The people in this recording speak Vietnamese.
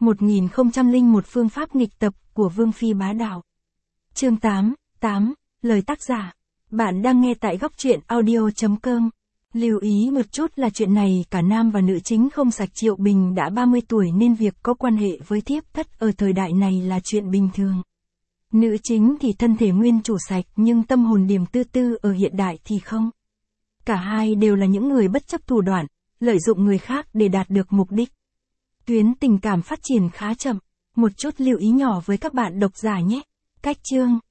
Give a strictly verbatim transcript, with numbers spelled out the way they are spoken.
một nghìn không trăm lẻ một Phương pháp nghịch tập của Vương Phi bá đạo. Chương tám, tám, lời tác giả. Bạn đang nghe tại góc truyện audio chấm com. Lưu ý một chút là chuyện này cả nam và nữ chính không sạch. Triệu Bình đã ba mươi tuổi nên việc có quan hệ với thiếp thất ở thời đại này là chuyện bình thường. Nữ chính thì thân thể nguyên chủ sạch nhưng tâm hồn điềm tư tư ở hiện đại thì không. Cả hai đều là những người bất chấp thủ đoạn, lợi dụng người khác để đạt được mục đích. Tuyến tình cảm phát triển khá chậm, một chút lưu ý nhỏ với các bạn độc giả nhé. Cách chương,